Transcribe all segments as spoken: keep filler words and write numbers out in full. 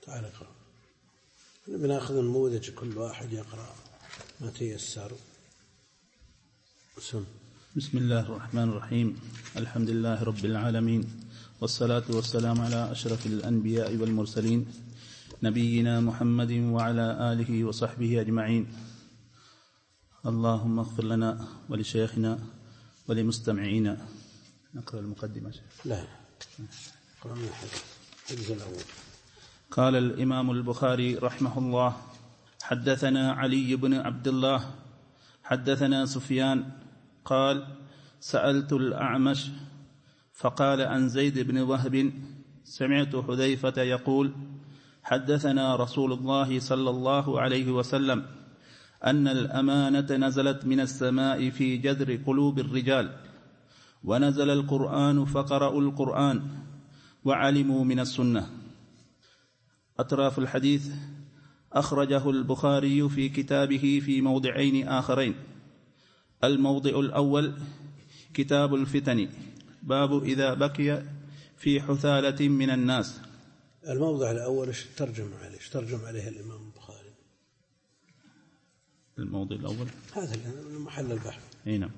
تعال اقرأ. بناخذ نموذج كل واحد يقرأ ما تيسر. بسم بسم الله الرحمن الرحيم. الحمد لله رب العالمين، والصلاة والسلام على أشرف الأنبياء والمرسلين، نبينا محمد وعلى آله وصحبه أجمعين. اللهم اغفر لنا ولشيخنا ولمستمعينا. نقرأ المقدمة. لا اقرأ من الحديث الجزء الأول. قال الإمام البخاري رحمه الله: حدثنا علي بن عبد الله حدثنا سفيان قال: سألت الأعمش فقال عن زيد بن وهب: سمعت حذيفة يقول: حدثنا رسول الله صلى الله عليه وسلم أن الأمانة نزلت من السماء في جذر قلوب الرجال، ونزل القرآن فقرأوا القرآن وعلموا من السنة. أطراف الحديث أخرجه البخاري في كتابه في موضعين آخرين. الموضع الأول كتاب الفتن، باب إذا بقي في حثالة من الناس. الموضع الأول ايش ترجم عليه ايش ترجم عليه الإمام البخاري؟ الموضع الأول هذا محل البحث. اي نعم.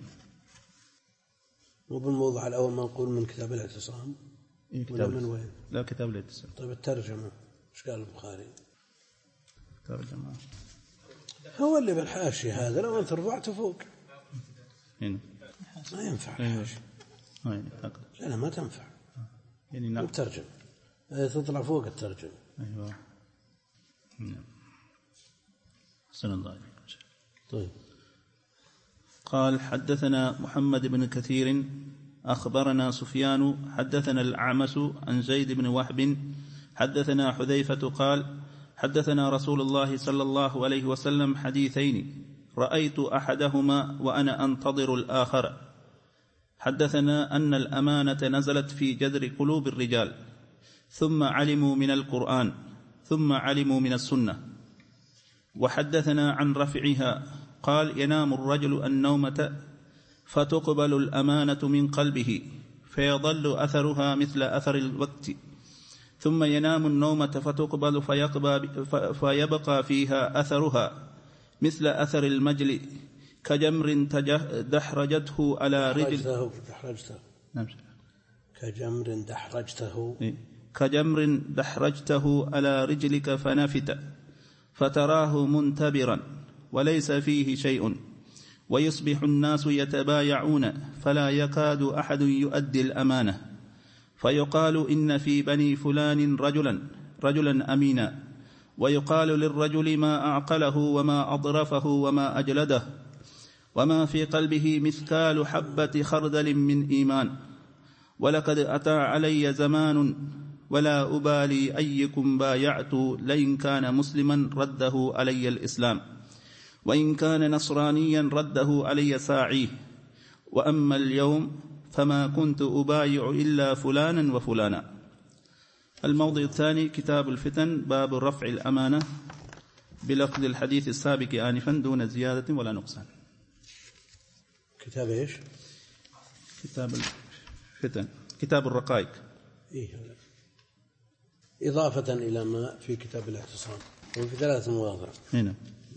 وبالموضع الأول منقول من كتاب الاعتصام إيه ولا من وين؟ لا كتاب الاعتصام. طيب الترجمة ايش قال البخاري؟ ترجمة هو اللي بالحاشي هذا لو أنت رفعته فوق هنا ما ينفع الحاشي. لا لا ما تنفع يعني نعم. الترجمة تطلع فوق الترجمة. أيوة نعم. حسن الله عليك. طيب. قال: حدثنا محمد بن كثير أخبرنا سفيان حدثنا الأعمش عن زيد بن وهب حدثنا حذيفة قال: حدثنا رسول الله صلى الله عليه وسلم حديثين رأيت أحدهما وأنا أنتظر الآخر. حدثنا أن الأمانة نزلت في جذر قلوب الرجال، ثم علموا من القرآن، ثم علموا من السنة. وحدثنا عن رفعها قال: ينام الرجل النومة فتقبل الأمانة من قلبه فيظل أثرها مثل أثر الوقت، ثم ينام النومة فتقبل فيبقى فيها أثرها مثل أثر المجل كجمر دحرجته على رجل دحرجته كجمر دحرجته كجمر دحرجته على رجلك فنفت فتراه منتبرا وليس فيه شيء، ويصبح الناس يتبايعون فلا يكاد أحد يؤدي الأمانة، فيقال إن في بني فلان رجلا رجلا أمينا، ويقال للرجل ما أعقله وما أضرفه وما أجلده، وما في قلبه مثقال حبة خردل من إيمان. ولقد أتى علي زمان ولا أبالي أيكم بايعت، لئن كان مسلما رده علي الإسلام، وإن كان نصرانيا رده علي ساعيه، وأما اليوم فما كنت أبايع إلا فلانا وفلانا. الموضع الثاني كتاب الفتن، باب رفع الأمانة، بلفظ الحديث السابق آنفا دون زيادة ولا نقصان. كتاب إيش؟ كتاب الفتن، كتاب الرقائق. إيه إضافة إلى ما في كتاب الاعتصام وفي ثلاث مواضع. هنا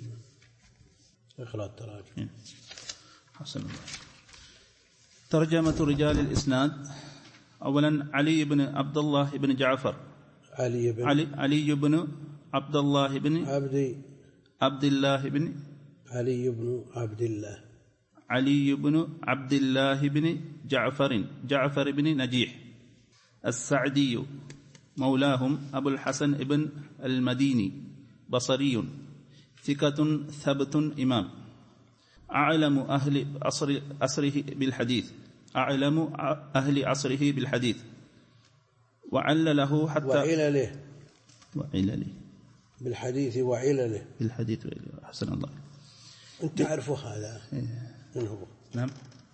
اقرأ التراجم. حسن الله. ترجمة رجال الإسناد. أولا علي بن عبد الله بن جعفر. علي بن علي, علي بن عبد الله بن عبد عبد الله بن علي بن عبد الله علي بن عبد الله بن جعفر جعفر بن نجيح السعدي، مولاهم، أبو الحسن ابن المديني، بصري، ثقة ثبت إمام، أعلم أهل عصر عصره بالحديث أعلم أهل عصره بالحديث، وعلله حتى وعلله وعلله بالحديث وعلله بالحديث وعلله. حسن الله. أنت تعرف هذا من هو؟ نعم،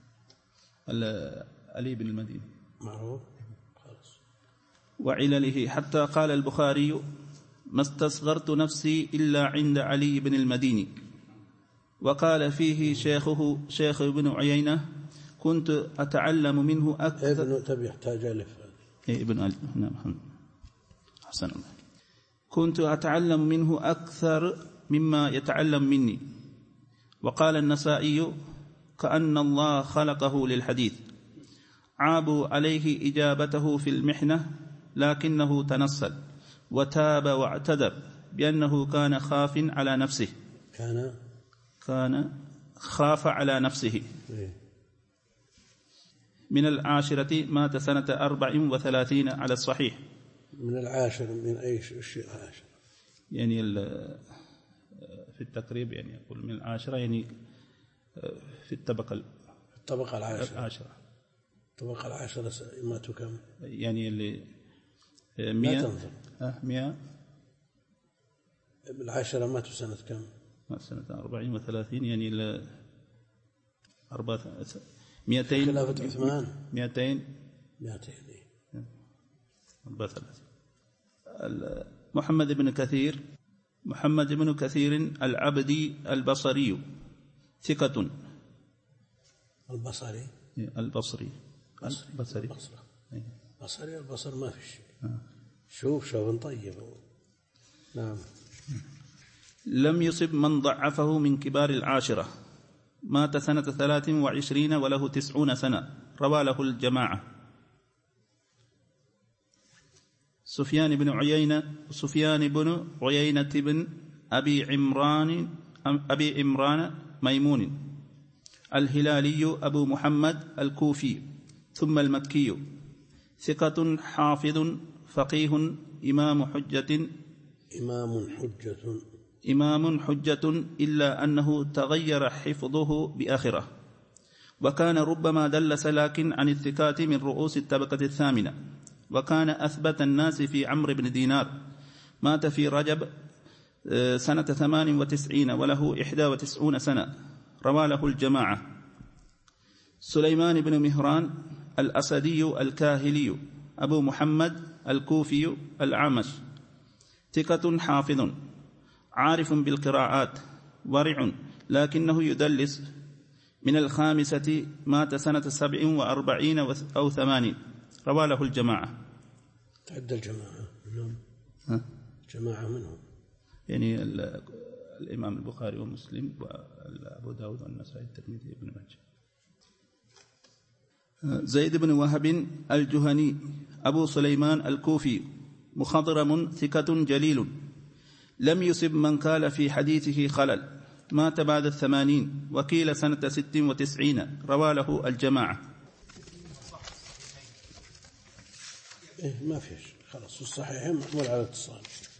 علي بن المديني معروف خلاص. وعلله حتى قال البخاري: ما استصغرت نفسي إلا عند علي بن المديني. وقال فيه شيخه شيخ ابن عيينة: كنت أتعلم منه أكثر. ابن تبي يحتاج ألف. إيه ابن ألف. نعم حسن الله. كنت أتعلم منه أكثر مما يتعلم مني. وقال النسائي كأن الله خلقه للحديث. عابوا عليه إجابته في المحنة لكنه تنصل وتاب واعتذر بأنه كان خاف على نفسه كان كان خاف على نفسه. من العاشرة مات سنة أربع وثلاثين على الصحيح. من العاشر من أي شيء عاشر؟ يعني في التقريب يعني يقول من العاشرة يعني في الطبقة الطبقة العاشرة. العاشرة الطبقة العاشرة ماتوا كم؟ يعني اللي لا مئة تنظر. أه مئة العاشرة ماتوا سنة كم؟ مات سنة أربعين وثلاثين يعني ال أربعة مئتين خلافة عثمان مئتين مئتين أربعة ثلاثين. محمد بن كثير محمد بن كثير العبدي البصري ثقة. البصري البصري البصري البصري البصر ما في شيء. آه. شوف شوف طيب. نعم. لم يصب من ضعفه من كبار العاشرة. مات سنة ثلاث وعشرين وله تسعون سنة. روى له الجماعة. سفيان بن عيينة سفيان بن عيينة بن أبي عمران أبي عمران ميمون الهلالي أبو محمد الكوفي ثم المكي ثقة حافظ فقيه إمام حجة إمام حجة إمام حجة إلا أنه تغير حفظه بآخرة. وكان ربما دلس لكن عن الثقات من رؤوس الطبقة الثامنة. وكان أثبت الناس في عمرو بن دينار. مات في رجب سنة ثمان وتسعين وله إحدى وتسعون سنة. روى له الجماعة. سليمان بن مهران الأسدي الكاهلي أبو محمد الكوفي الأعمش ثقة حافظ عارف بالقراءات ورع لكنه يدلس. من الخامسة مات سنة سبع وأربعين أو ثمانين. روى له الجماعة. تعدى الجماعة منهم. جماعة منهم يعني الإمام البخاري ومسلم وأبو داود والنسائي الترمذي ابن ماجه. زيد بن وهب الجهني أبو سليمان الكوفي مخضرم ثقة جليل. لم يصب من قال في حديثه خلل. مات بعد الثمانين وكيل سنة ست وتسعين. روى له الجماعة. إيه ما فيش خلاص. الصحيحين محمول على الاتصال.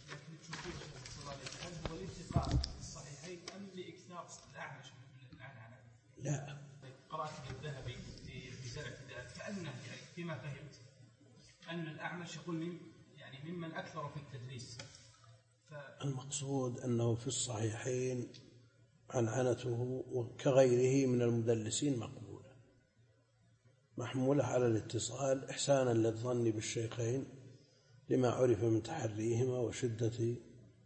لا قرأت الذهبي في رسالة كأنه فيما فهمت أن الأعمش يقول من يعني ممن أكثر في التدريس. المقصود أنه في الصحيحين عنعنته وكغيره من المدلسين مقبولة محمولة على الاتصال إحسانا للظن بالشيخين لما عرف من تحريهما وشدة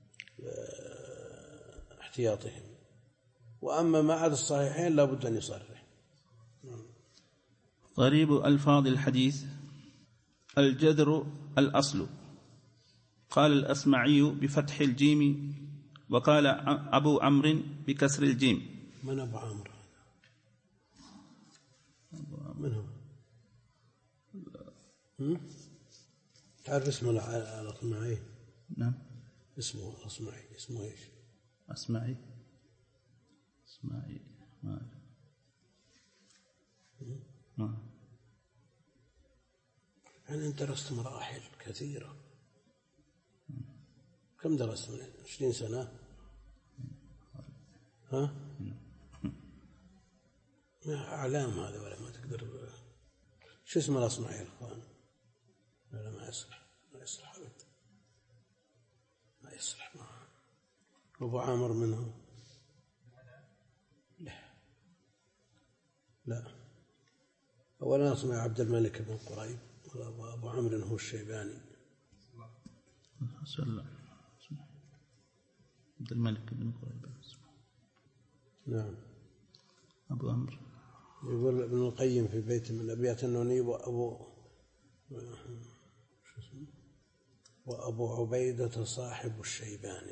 احتياطهم. وأما ما عدا الصحيحين لا بد أن يصرح. غريب ألفاظ الحديث. الجذر الأصل. قال الأسمعي بفتح الجيم وقال أبو عمرو بكسر الجيم. من أبو عمرو؟ من هو؟ تعرف اسمه الأصمعي؟ نعم اسمه الأصمعي. اسمه إيش؟ أسمعي أسمعي ما ما يعني أنت درست مراحل كثيرة. كم درست؟ من عشرين سنة؟ ها؟ ما أعلام هذا ولا ما تقدر. شو اسم الأصمعي يا أخوان؟ لا ما يصلح ما يصلح أبدا ما يصلح. ما أبو عامر منه؟ لا لا. أولا أصمعي عبد الملك بن قريب وأبو عمرو هو الشيباني. صلى عبد الملك بن قريب. نعم. أبو عمرو. يقول ابن القيم في بيت من أبيات النوني وأبو وأبو عبيدة صاحب الشيباني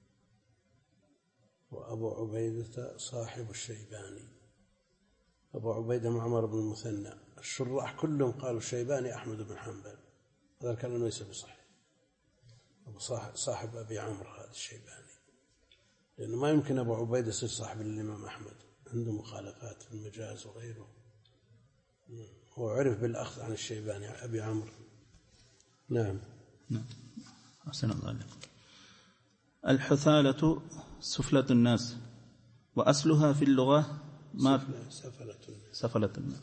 وأبو عبيدة صاحب الشيباني أبو عبيدة معمر بن المثنى. الشراح كلهم قالوا الشيباني أحمد بن حنبل، هذا الكلام ليس بصحيح. أبو صاحب أبي عمرو هذا الشيباني، لأنه ما يمكن أبو عبيدة يصير صاحب الإمام أحمد، عنده مخالفات في المجاز وغيره. هو عرف بالأخذ عن الشيباني أبي عمرو. نعم. نعم. أحسن الله عليك. الحثالة سفلة الناس، وأصلها في اللغة ما سفلة سفلة الناس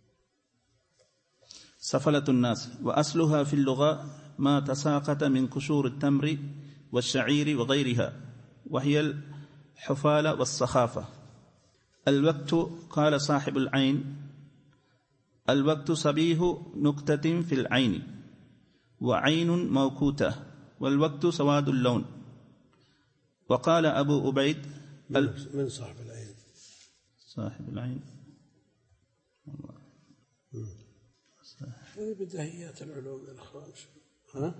سفلة الناس وأصلها في اللغة ما تساقط من قشور التمر والشعير وغيرها، وهي الحفالة والسخافة. الوقت، قال صاحب العين: الوقت صبيه نكتة في العين، وعين موكوتة، والوقت سواد اللون. وقال أبو عبيد: من صاحب العين؟ صاحب العين هذه بديهيات العلوم يا الأخوان. ها؟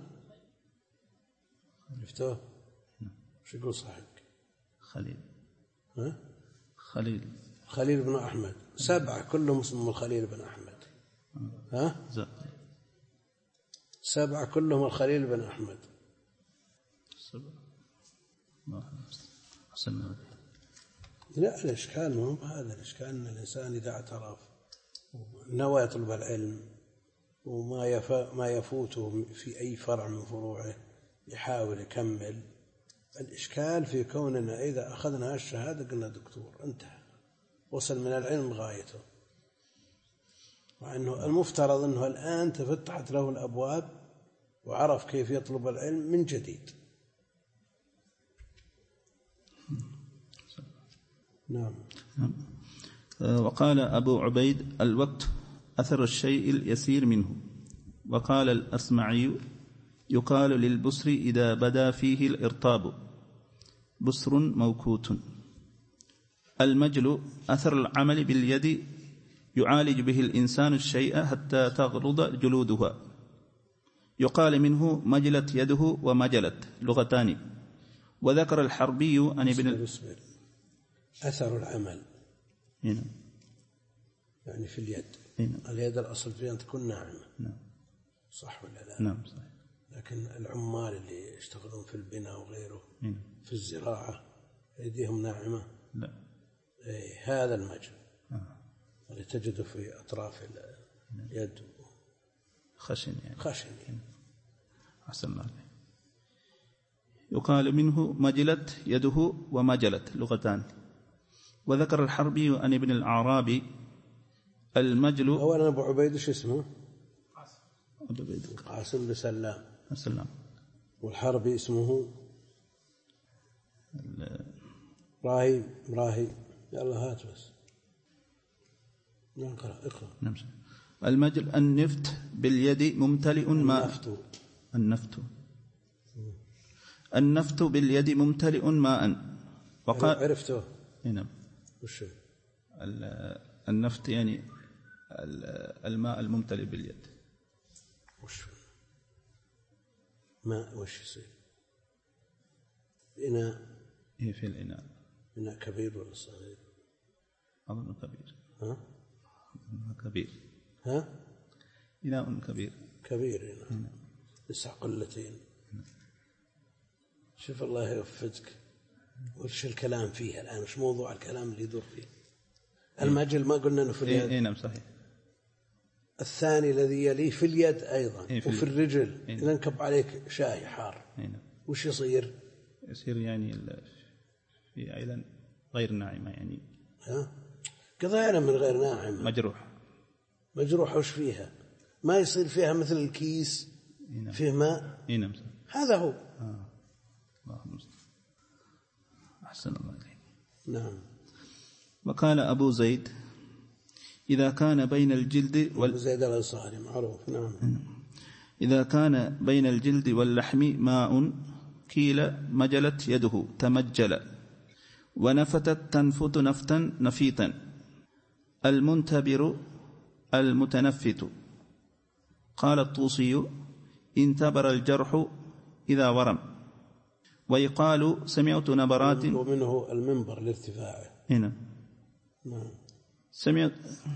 عرفتوه؟ شو يقول صاحبك؟ خليل. ها؟ خليل خليل بن أحمد. سبعة كلهم اسمهم الخليل بن أحمد. ها؟ سبعة كلهم الخليل بن أحمد. سبعة. لا، الإشكال ما هو هذا. الإشكال أن الإنسان إذا اعترف نوى يطلب العلم وما يف... ما يفوته في أي فرع من فروعه يحاول يكمل. الإشكال في كوننا إذا أخذنا الشهادة قلنا دكتور انتهى، وصل من العلم غايته، مع أنه المفترض أنه الآن تفتحت له الأبواب وعرف كيف يطلب العلم من جديد. نعم. وقال أبو عبيد: الوقت أثر الشيء اليسير منه. وقال الأصمعي: يقال للبسر إذا بدا فيه الإرطاب بسر موكوت. المجل أثر العمل باليد يعالج به الإنسان الشيء حتى تغرض جلودها. يقال منه مجلت يده ومجلت، لغتان. وذكر الحربي عن ابن أثر العمل هنا يعني في اليد. هنا. اليد الأصل فيها أن تكون ناعمة. نعم. صح ولا لا؟ نعم صحيح. لكن العمال اللي يشتغلون في البناء وغيره هنا. في الزراعة أيديهم ناعمة؟ لا. إيه، هذا المجل آه. اللي تجده في أطراف اليد خشن يعني. خشن. أحسن الله. يقال منه مجلت يده ومجلت، لغتان. وذكر الحربي عن ابن الأعرابي: المجل. أولا أبو عبيد شو اسمه؟ أبو عبيد قاسم بن سلام. السلام. والحربي اسمه راهي راهي يلا هات بس نقرأ اقرأ. نعم. المجل النفت باليد ممتلئ ماء. النفت النفت النفت باليد ممتلئ ماء. وقال عرفته. نعم. وش النفت يعني الماء الممتلئ باليد. وش ماء وش يصير؟ إناء. إيه في الإناء. إناء كبير ولا صغير؟ أظن كبير. ها؟ كبير. ها؟ إناء كبير. كبير إناء. تسع قلتين. شوف الله يوفقك. وش الكلام فيها الآن؟ مش موضوع الكلام اللي يدور فيه. المجل ما قلنا انه في اليد. اي نعم صحيح. الثاني الذي يليه في اليد ايضا. إيه في وفي الرجل. إيه. اذا انكب عليك شاي حار. إيه نعم. وش يصير؟ يصير يعني في ايضا غير ناعمه يعني. ها؟ قضينا من غير ناعمه. مجروح. مجروح وش فيها؟ ما يصير فيها مثل الكيس. إيه نعم. فيه ماء. اي نعم صحيح. هذا هو. آه. الله المستعان. أحسن الله إليك. نعم. وقال أبو زيد: إذا كان بين الجلد وال... أبو زيد الأنصاري معروف. نعم. إذا كان بين الجلد واللحم ماء كيل مجلت يده تمجل، ونفتت تنفت نفتا نفيتا. المنتبر المتنفت. قال الطوسي: انتبر الجرح إذا ورم. ويقال سمعت نبرات، ومنه المنبر لارتفاعه. هنا نعم. سمعت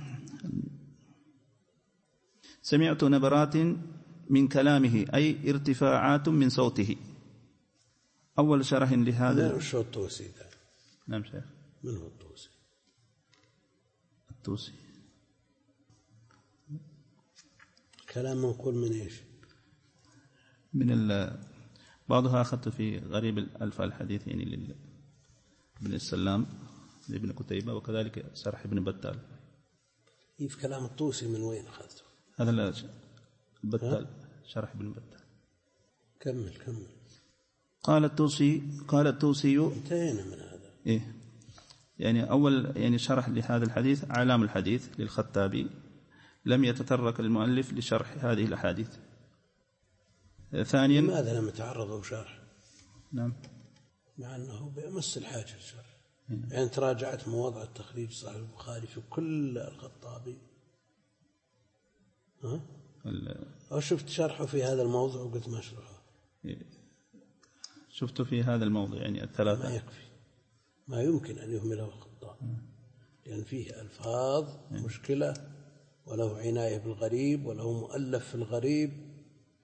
سمعت نبرات من كلامه، أي ارتفاعات من صوته. أول شرح لهذا. من شو الطوسي ده؟ نعم شيخ. من هو الطوسي؟ الطوسي كلام منقول من إيش؟ من ال بعضها أخذت في غريب الألف الحديث يعني لابن السلام لابن قتيبة، وكذلك شرح ابن بتال. في كلام الطوسي من وين أخذته؟ هذا بتال، شرح ابن بتال. كمل كمل. قال الطوسي قال الطوسي انتهينا من هذا. إيه يعني أول يعني شرح لهذا الحديث أعلام الحديث للخطابي، لم يتطرق المؤلف لشرح هذه الأحاديث. ثانيا لماذا لم يتعرضوا شرح؟ نعم مع أنه بيمس الحاجة الشرح. يعني تراجعت مواضع التخريج صحيح البخاري في كل الخطابي، ها؟ أو شفت شرحه في هذا الموضوع وقلت ما أشرحه؟ شفته في هذا الموضوع يعني الثلاثة. ما يكفي، ما يمكن أن يهمله الخطاب، لأن فيه ألفاظ مشكلة، وله عناية بالغريب، وله مؤلف في الغريب.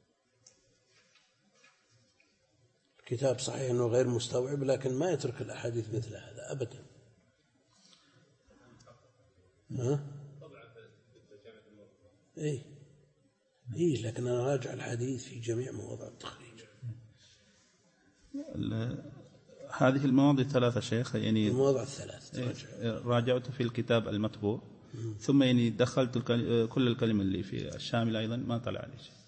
الكتاب صحيح أنه غير مستوعب، لكن ما يترك الأحاديث مثل هذا أبدا. ها؟ إيه إيه لكن أنا راجع الحديث في جميع مواضع التخريج. هذه المواضع الثلاثة شيخ يعني المواضع الثلاث راجعت في الكتاب المطبوع، ثم يعني دخلت كل الكلمة اللي في الشامل أيضا ما طلع عليه شيء.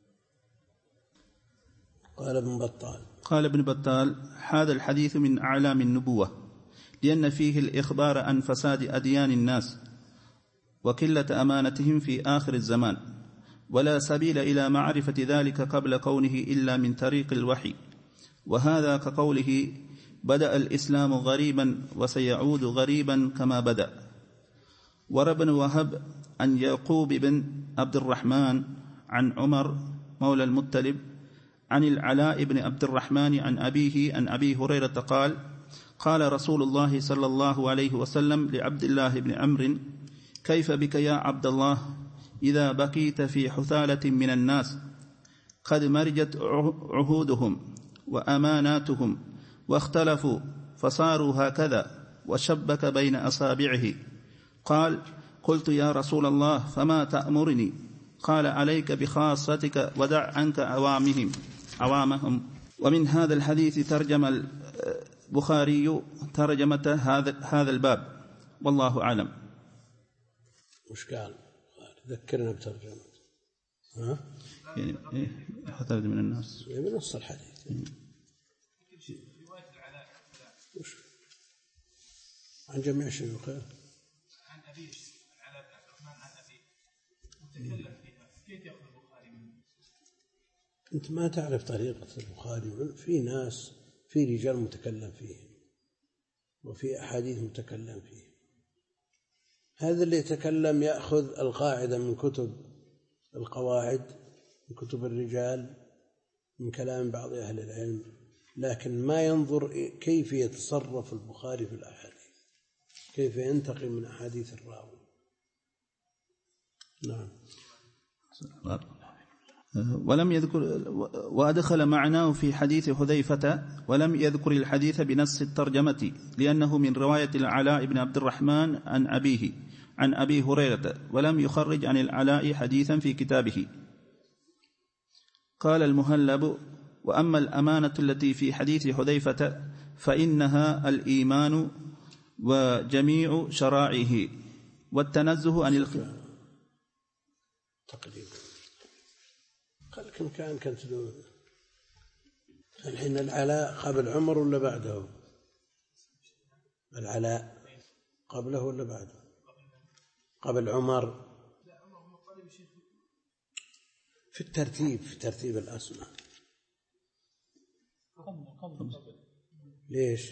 قال ابن بطال قال ابن بطال هذا الحديث من أعلام النبوة، لأن فيه الإخبار عن فساد أديان الناس وقلة أمانتهم في آخر الزمان، ولا سبيل إلى معرفة ذلك قبل كونه إلا من طريق الوحي. وهذا كقوله بدأ الإسلام غريبا وسيعود غريبا كما بدأ. وروى ابن وهب عن يعقوب بن عبد الرحمن عن عمر مولى المطلب عن العلاء بن عبد الرحمن عن أبيه عن أبي هريرة قال قال رسول الله صلى الله عليه وسلم لعبد الله بن عمرو كيف بك يا عبد الله إذا بقيت في حثالة من الناس قد مرجت عهودهم وأماناتهم واختلفوا فصاروا هكذا، وشبك بين أصابعه. قال قلت يا رسول الله فما تأمرني؟ قال عليك بخاصتك ودع عنك عوامهم عوامهم. ومن هذا الحديث ترجم البخاري ترجمة هذا هذا الباب، والله أعلم. وش قال؟ ذكرنا بترجمة. ها؟ يعني إيه حثالة من الناس يعني بنص الحديث. وش؟ عن جميع شيوخه. عن أبيه العلاء بن عبد الرحمن عن أبيه متكلم فيها، كيف يأخذ البخاري منه؟ أنت ما تعرف طريقة البخاري. في ناس في رجال متكلم فيهم، وفي أحاديث متكلم فيه. هذا اللي يتكلم يأخذ القاعدة من كتب القواعد، من كتب الرجال، من كلام بعض أهل العلم، لكن ما ينظر كيف يتصرف البخاري في الأحاديث، كيف ينتقي من أحاديث الراوي. نعم. ولم يذكر وأدخل معناه في حديث حذيفة، ولم يذكر الحديث بنص الترجمة لأنه من رواية العلاء بن عبد الرحمن عن أبيه عن أبي هريرة، ولم يخرج عن العلاء حديثا في كتابه. قال المهلب وأما الأمانة التي في حديث حذيفة فإنها الإيمان وجميع شرائعه والتنزه عن الخ... تقريبا قال كم كان كانت الحين العلاء قبل عمر ولا بعده؟ العلاء قبله ولا بعده؟ قبل عمر في الترتيب، في ترتيب الأسماء. ليش؟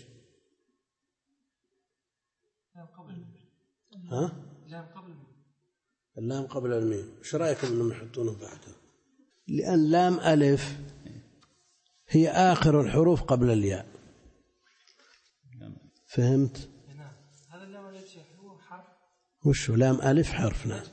ها؟ اللام قبل الميم. ايش رايكم انهم يحطونه بعده؟ لأن لام ألف هي آخر الحروف قبل الياء. فهمت؟ نعم. هذا اللام ألف شيخ هو حرف. وش لام ألف حرف؟ نعم.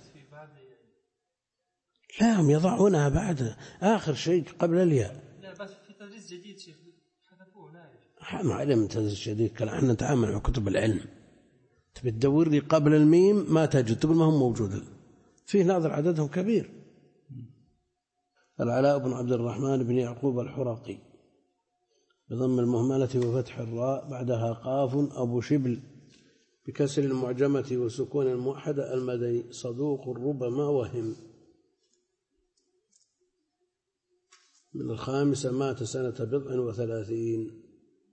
لام يضعونها بعد آخر شيء قبل الياء. لا بس في تدريس جديد شيخ حذفوه لا يوجد. ما علم تدريس جديد، كان احنا نتعامل مع كتب العلم. تبي تدور لي قبل الميم ما تجد، تقول ما هم موجود. فيه ناظر عددهم كبير. العلاء بن عبد الرحمن بن يعقوب الحرقي بضم المهملة وفتح الراء بعدها قاف أبو شبل بكسر المعجمة وسكون الموحدة المدني، صدوق ربما وهم. من الخامسة مات سنة بضع وثلاثين.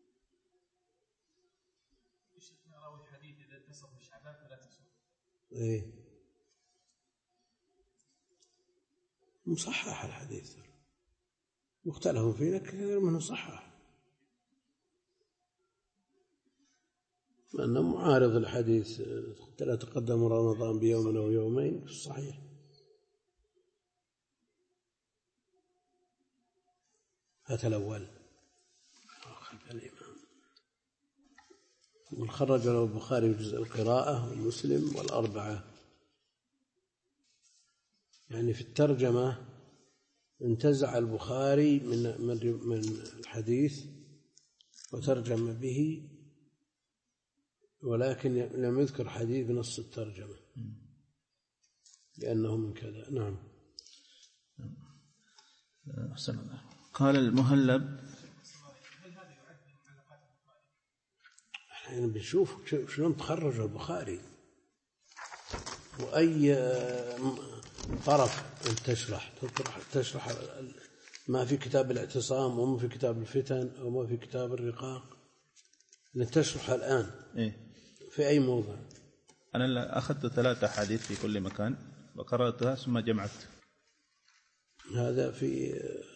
إيه مصحح الحديث، مختلف فيه كثير منه صحح، لأنه معارض الحديث لا تقدم رمضان بيوم أو يومين صحيح. هذا الأول خلف الإمام. وخرج له البخاري في جزء القراءة ومسلم والأربعة. يعني في الترجمة انتزع البخاري من من الحديث وترجم به، ولكن لم يذكر حديث بنص الترجمة لأنه من كذا. نعم. أحسن الله. قال المهلب احنا بنشوف شلون تخرج البخاري وأي طرف تشرح تشرح ما في كتاب الاعتصام وما في كتاب الفتن أو ما في كتاب الرقاق، تشرح الآن إيه؟ في أي موضع. أنا أخذت ثلاثة حديث في كل مكان وقرأتها ثم جمعت. هذا في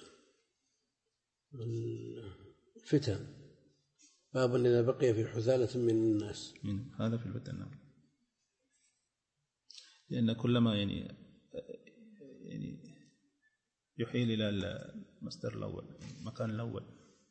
الفتن باب إذا بقي في حثالة من الناس. من هذا في الفتن. نعم. لأن كلما يعني يعني يحيل إلى المصدر الأول، المكان الأول.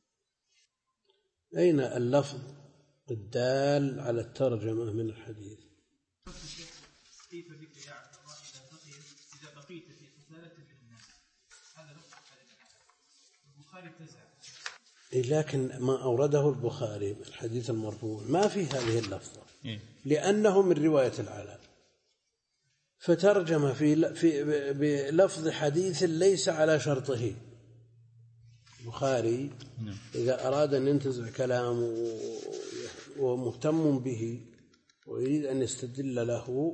أين اللفظ الدال على الترجمة من الحديث؟ كيف بك يا عبد الله إذا بقيت في حثالة من الناس، هذا لفظ البخاري تزع. لكن ما أورده البخاري الحديث المرفوع ما في هذه اللفظة لأنه من رواية العلاء، فترجم في في بلفظ حديث ليس على شرطه. البخاري إذا أراد أن ينتزع كلامه ومهتم به ويريد أن يستدل له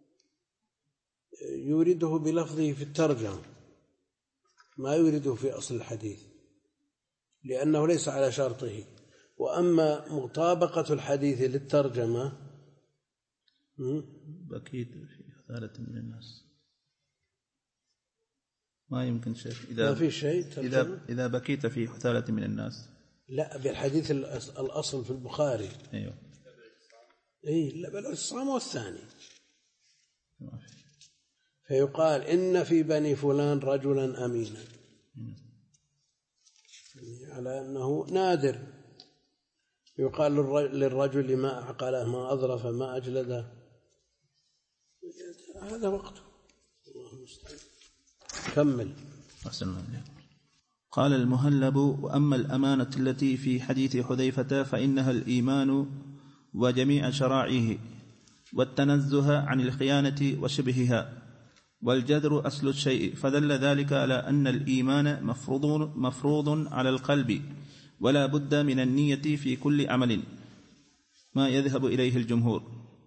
يورده بلفظه في الترجمة، ما يورده في أصل الحديث لأنه ليس على شرطه. وأما مطابقة الحديث للترجمة بكيت في حثالة من الناس، ما يمكن شيء. إذا ما في شيء إذا إذا بكيت في حثالة من الناس، لا بالحديث الأصل في البخاري. أيوه إيه لا بالإصرام والثاني فيقال إن في بني فلان رجلا أمينا، على أنه نادر. يقال للرجل ما أعقله ما أظرف ما أجلده، هذا وقته. الله المستعان. كمل. أحسن الله. قال المهلب: وأما الأمانة التي في حديث حذيفة فإنها الإيمان وجميع شرائعه، والتنزه عن الخيانة وشبهها، والجذر أصل الشيء، فدل ذلك على أن الإيمان مفروض, مفروض على القلب، ولا بد من النية في كل عمل، ما يذهب إليه الجمهور.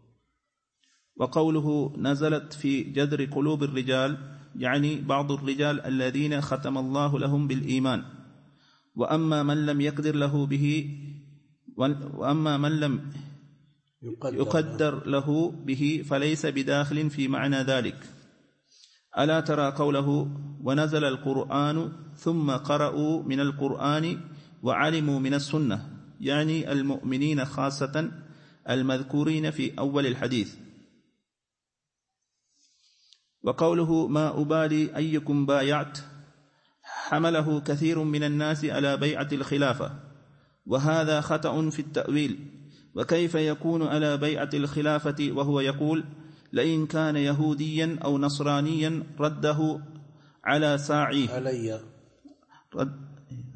وقوله نزلت في جذر قلوب الرجال يعني بعض الرجال الذين ختم الله لهم بالإيمان، وأما من لم يقدر له به وأما من لم يقدر له به فليس بداخل في معنى ذلك. ألا ترى قوله ونزل القرآن ثم قرأوا من القرآن وعلموا من السنة، يعني المؤمنين خاصة المذكورين في أول الحديث. وقوله ما أبالي أيكم بايعت، حمله كثير من الناس على بيعة الخلافة، وهذا خطأ في التأويل. وكيف يكون على بيعة الخلافة وهو يقول لئن كان يهوديا أو نصرانيا رده على ساعيه علي رد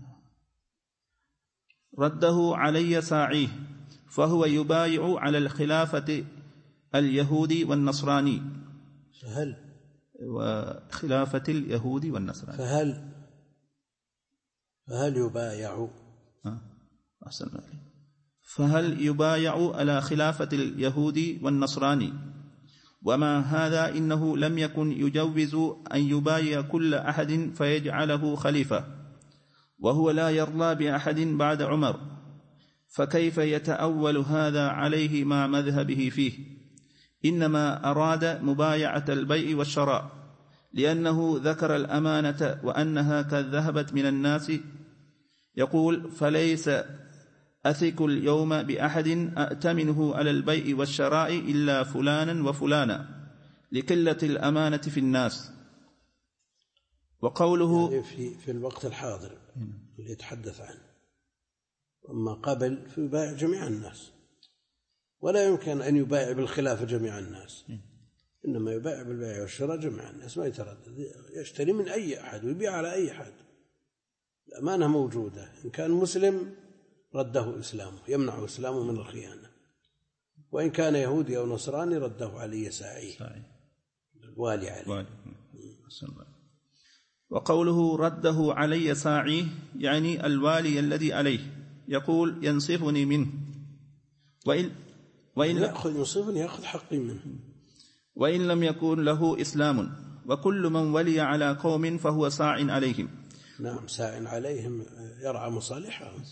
رده علي ساعيه، فهو يبايع على الخلافة اليهودي والنصراني. فهل وخلافة اليهودي والنصراني فهل فهل يبايع أحسن عليك. فهل يبايع على خلافة اليهودي والنصراني؟ وما هذا إنه لم يكن يجوز أن يبايع كل أحد فيجعله خليفة، وهو لا يرضى بأحد بعد عمر، فكيف يتأول هذا عليه مع مذهبه فيه؟ إنما أراد مبايعة البيع والشراء، لأنه ذكر الأمانة وأنها قد ذهبت من الناس. يقول فليس أثق اليوم بأحد أأتمنه على البيع والشراء إلا فلانا وفلانا، لقلة الأمانة في الناس. وقوله يعني في, في الوقت الحاضر اللي يتحدث عنه، أما قبل فيبايع جميع الناس، ولا يمكن أن يبايع بالخلافة جميع الناس، إنما يبايع بالبيع والشراء جميع الناس، ما يتردد، يشتري من أي أحد ويبيع على أي أحد. الأمانة موجودة، إن كان مسلم رده إسلامه، يمنع إسلامه من الخيانة، وإن كان يهودي أو نصراني رده عليه ساعيه، الوالي عليه. وقوله رده علي ساعيه يعني الوالي الذي عليه، يقول ينصفني منه، وإن, وإن يأخذ ينصفني يأخذ حقي منه، وإن لم يكن له إسلام. وكل من ولي على قوم فهو ساع عليهم. نعم، ساع عليهم يرعى مصالحهم.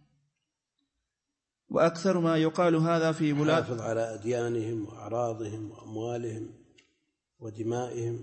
وأكثر ما يقال هذا في بلاد يحافظ على أديانهم وأعراضهم وأموالهم ودمائهم.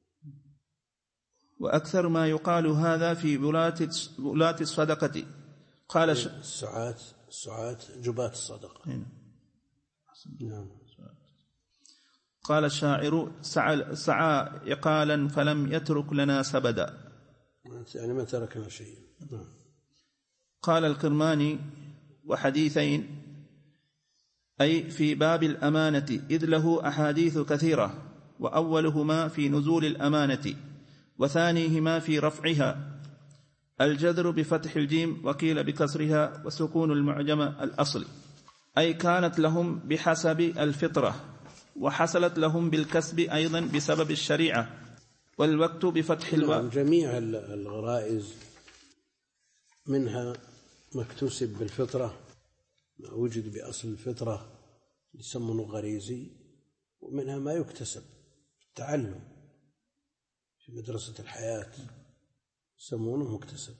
وأكثر ما يقال هذا في ولاة الصدقة. قال السعاة السعاة جبات الصدقة. نعم. قال الشاعر سعى, سعى يقالا فلم يترك لنا سبدا، يعني ما تركنا شيء. نعم. قال الكرماني وحديثين، أي في باب الأمانة، إذ له أحاديث كثيرة، وأولهما في نزول الأمانة، وثانيهما في رفعها، الجذر بفتح الجيم وقيل بكسرها وسكون المعجم الأصل، أي كانت لهم بحسب الفطرة، وحصلت لهم بالكسب أيضا بسبب الشريعة، والوقت بفتح الواو. جميع الغرائز منها ما اكتسب بالفطرة، ما وجد بأصل الفطرة يسمونه غريزي، ومنها ما يكتسب التعلم في مدرسة الحياة يسمونه مكتسب.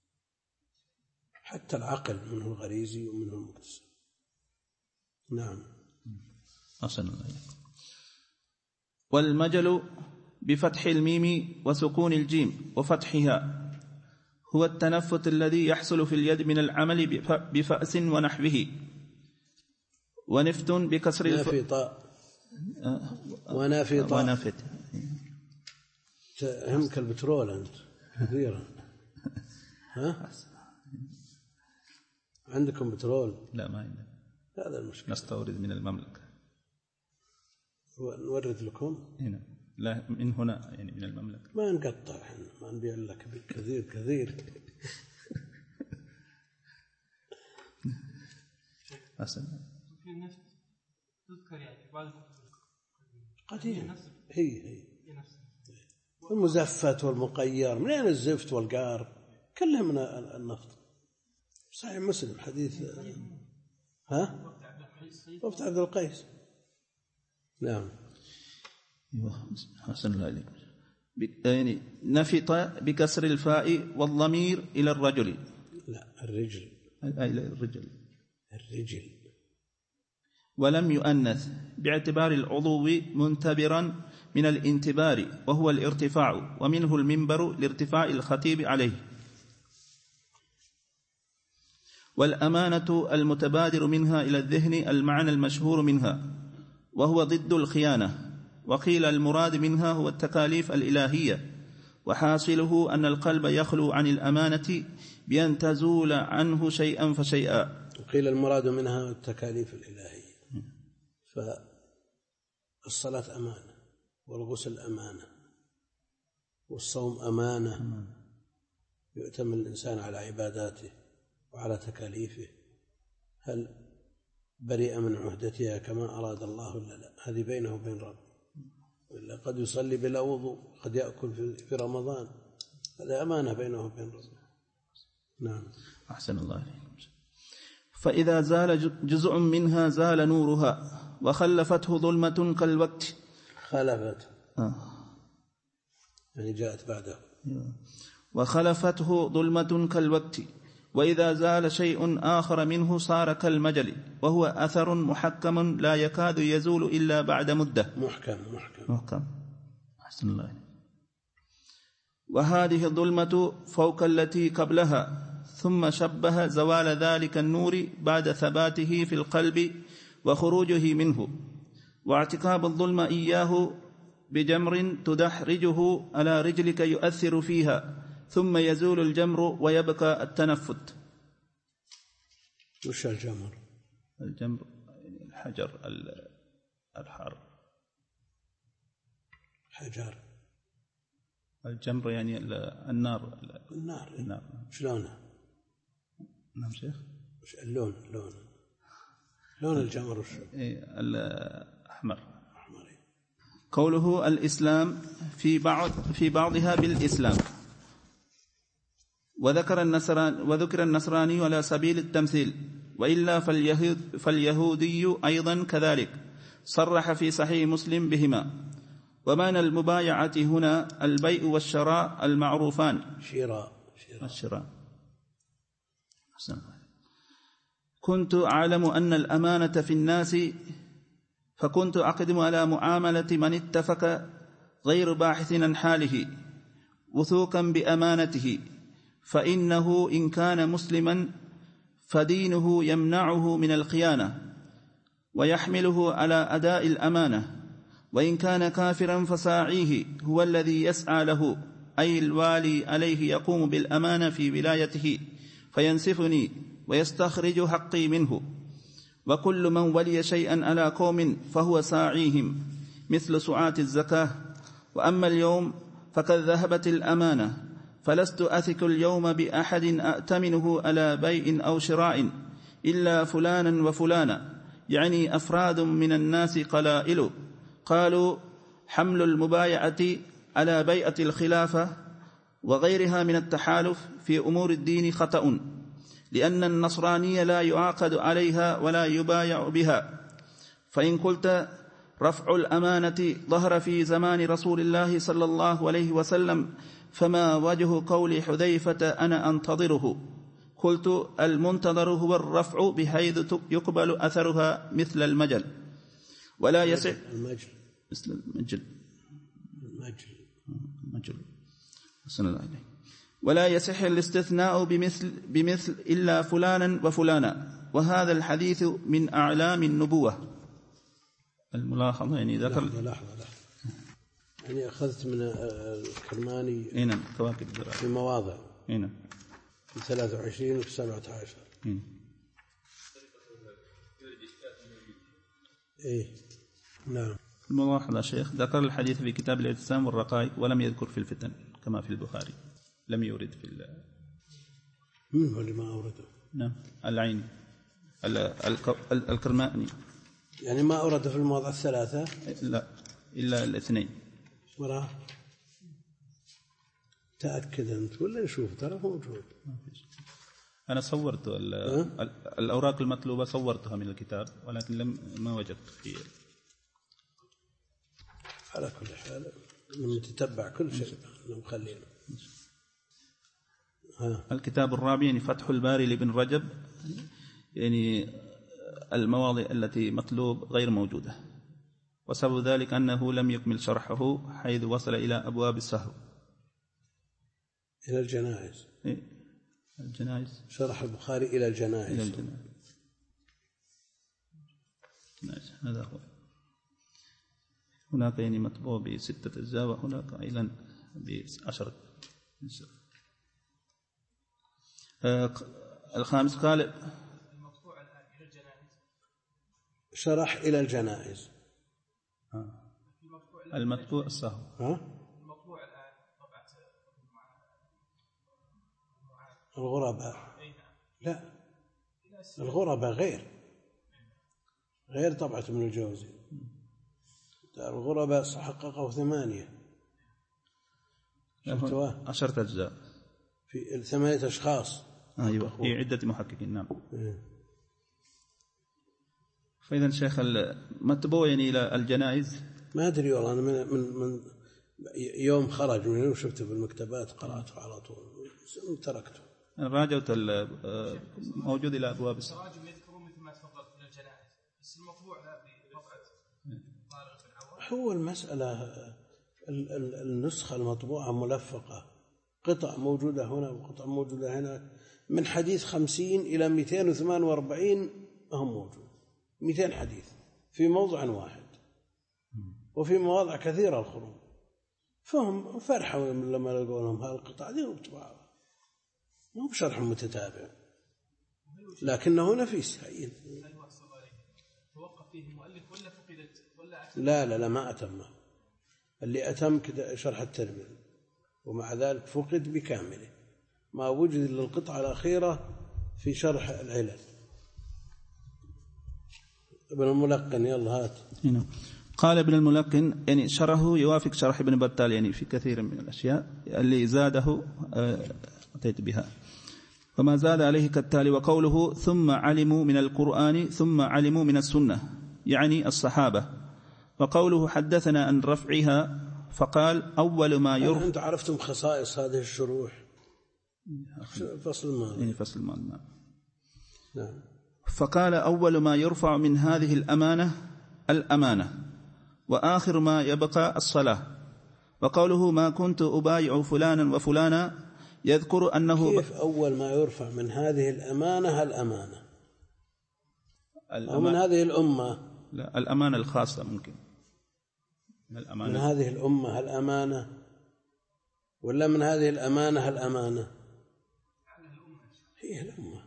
حتى العقل منه الغريزي ومنه المكتسب. نعم. أحسن الله. والمجل بفتح الميم وسكون الجيم وفتحها هو التنفت الذي يحصل في اليد من العمل بفأس ونحوه. ونفت بكسر الف... نافطة ونافطة ونافت. تهمك البترول أنت كثيرا. ها؟ عندكم بترول؟ لا، ما عندنا. هذا المشكلة. نستورد من المملكة. نورد لكم؟ هنا. لا، من هنا يعني من المملكة. ما نقطع احنا، ما نبيع لك كثير كثير. أحسن. في النفط تذكر يعني بعض قديم. هي هي نفس المزفت والمقير، منين الزفت والقار كلها من النفط. صحيح مسلم حديث ها وقت عبد القيس. نعم. حسن الله عليك. يعني نفط بكسر الفاء والضمير إلى الرجل. لا، الرجل. إلى الرجل. الرجل. ولم يؤنث باعتبار العضو منتبرا من الانتبار، وهو الارتفاع، ومنه المنبر لارتفاع الخطيب عليه. والأمانة المتبادر منها إلى الذهن المعنى المشهور منها، وهو ضد الخيانة. وقيل المراد منها هو التكاليف الإلهية، وحاصله أن القلب يخلو عن الأمانة بأن تزول عنه شيئا فشيئا. وقيل المراد منها التكاليف الإلهية، فالصلاة أمانة، والغسل أمانة، والصوم أمانة، يؤتمن الإنسان على عباداته وعلى تكاليفه، هل بريء من عهدتها كما أراد الله ولا لا؟ هذه بينه وبين ربه، ولا قد يصلي بلا وضوء، قد يأكل في رمضان، هذا أمانة بينه وبين ربه. نعم. أحسن الله عليكم. فإذا زال جزء منها زال نورها وخلفته ظلمة كالوقت. خلفته آه. يعني جاءت بعده. وخلفته ظلمة كالوقت، وإذا زال شيء آخر منه صار كالمجل، وهو أثر محكم لا يكاد يزول إلا بعد مدة. محكم محكم محكم. أحسن الله. وهذه الظلمة فوق التي قبلها، ثم شبه زوال ذلك النور بعد ثباته في القلب وخروجه منه، واعتقاب الظلم إياه بجمر تدحرجه على رجلك يؤثر فيها، ثم يزول الجمر ويبقى التنفت. وش الجمر؟ الجمر الحجر الحار. حجر. الجمر يعني النار. النار. النار. شلونه؟ نعم شيخ. وش اللون؟ لون لون الجمر وش؟ الأحمر. أحمر. قوله الإسلام في بعض في بعضها بالإسلام. وذكر النصران وذكر النصراني على سبيل التمثيل، وإلا فاليهود فاليهودي أيضا كذلك صرح في صحيح مسلم بهما. ومعنى المبايعة هنا البيع والشراء المعروفان. شراء شراء الشراء. كنت أعلم أن الأمانة في الناس، فكنت أقدم على معاملة من اتفق غير باحث عن حاله وثوقا بأمانته، فإنه إن كان مسلما فدينه يمنعه من الخيانة ويحمله على أداء الأمانة، وإن كان كافرا فساعيه هو الذي يسعى له، أي الوالي عليه يقوم بالأمانة في ولايته فينسفني ويستخرج حقي منه. وكل من ولي شيئا على قوم فهو ساعيهم مثل سعاة الزكاة. وأما اليوم فقد ذهبت الأمانة، فلست أثق اليوم بأحد أأتمنه على بيع أو شراء إلا فلانا وفلانا، يعني أفراد من الناس قلائل. قالوا حمل المبايعة على بيعة الخلافة وغيرها من التحالف في أمور الدين خطأ، لأن النصراني لا يعاقد عليها ولا يبايع بها. فإن قلت رفع الأمانة ظهر في زمان رسول الله صلى الله عليه وسلم، فما وجه قول حذيفة أنا أنتظره؟ قلت المنتظر هو الرفع بحيث يقبل أثرها مثل المجل، ولا يصح المجل مثل المجل المجل المجل ولا يصح الاستثناء بمثل بمثل إلا فلانا وفلانا. وهذا الحديث من أعلام النبوة. الملاحظة يعني ذكر لحظة لحظة لحظة يعني أخذت من الكرماني هنا كواكب الدراسة في مواضع هنا في ثلاثة وعشرين وفي سبعة عشر. هنا. إيه نعم. الملاحظة شيخ ذكر الحديث في كتاب الاعتصام والرقائق ولم يذكر في الفتن كما في البخاري، لم يورد في ال من هو اللي ما أورده؟ نعم العين الكرماني يعني ما أورده في المواضع الثلاثة؟ لا إلا الاثنين. وراه تأكد أنت ولا نشوف؟ ترى موجود. أنا صورت الأوراق المطلوبة صورتها من الكتاب ولكن لم ما وجدت فيه. على كل حال نتتبع كل شيء مخلينا. الكتاب الرابع يعني فتح الباري لابن رجب، يعني المواضع التي مطلوب غير موجودة، وسبب ذلك أنه لم يكمل شرحه حيث وصل إلى أبواب السهو إلى الجنائز. إيه؟ الجنائز شرح البخاري إلى الجنائز. إلى الجنائز. هذا هو. هناك يعني مطبوع بستة أجزاء، وهناك أيضا بعشرة. الخامس قال المطبوع الآن إلى الجنائز. شرح إلى الجنائز. المطبوع الصحو. ها؟ المطبوع الآن طبعة الغرباء. لا، الغرباء غير غير طبعة ابن الجوزي. الغرباء حققوا ثمانية، شفتوها؟ عشرة أجزاء في ثمانية أشخاص. أيوة، في عدة محققين. نعم. إيه. فإذا شيخ المتبوع يعني إلى الجنائز ما أدري والله، أنا من, من, من يوم خرج من يوم شفته في المكتبات قرأته على طول تركته. راجعت موجود إلى أبواب التراجم يذكرون مثل ما تفضلت من الجنائز، بس المطبوع لا بطبعة طارق بن عوض. هو المسألة النسخة المطبوعة ملفقة، قطع موجودة هنا وقطع موجودة هناك، من حديث خمسين إلى مئتين وثمان وأربعين هم موجود، مئتين حديث في موضع واحد، وفي مواضع كثيرة الخروج. فهم فرحوا لما لقوا لهم هالقطع دي وبتبعها، مو بشرح متتابع لكنه نفيس هين. توقف فيه المؤلف ولا فقدت ولا أتم؟ لا لا لا ما أتمه، اللي أتم كده شرح الترمذي، ومع ذلك فقد بكامله، ما وجد إلا القطعة الأخيرة في شرح العلل. ابن الملقن يلا هات. هنا قال ابن الملقن يعني شرحه يوافق شرح ابن بطال يعني في كثير من الأشياء اللي زاده أتيت بها، وما زاد عليه كالتالي: وقوله ثم علموا من القرآن ثم علموا من السنة يعني الصحابة. وقوله حدثنا عن رفعها فقال أول ما يرفع. أنت عرفتم خصائص هذه الشروح فصل الماضي يعني فصل الماضي. نعم. فقال أول ما يرفع من هذه الأمانة الأمانة، وآخر ما يبقى الصلاة. وقوله ما كنت أبايع فلانا وفلانا يذكر أنه كيف أول ما يرفع من هذه الأمانة الأمانة أو من هذه الأمة؟ لا، الأمانة الخاصة ممكن من, الأمانة من هذه الأمة الأمانة ولا من هذه الأمانة الأمانة؟ هي الأمة.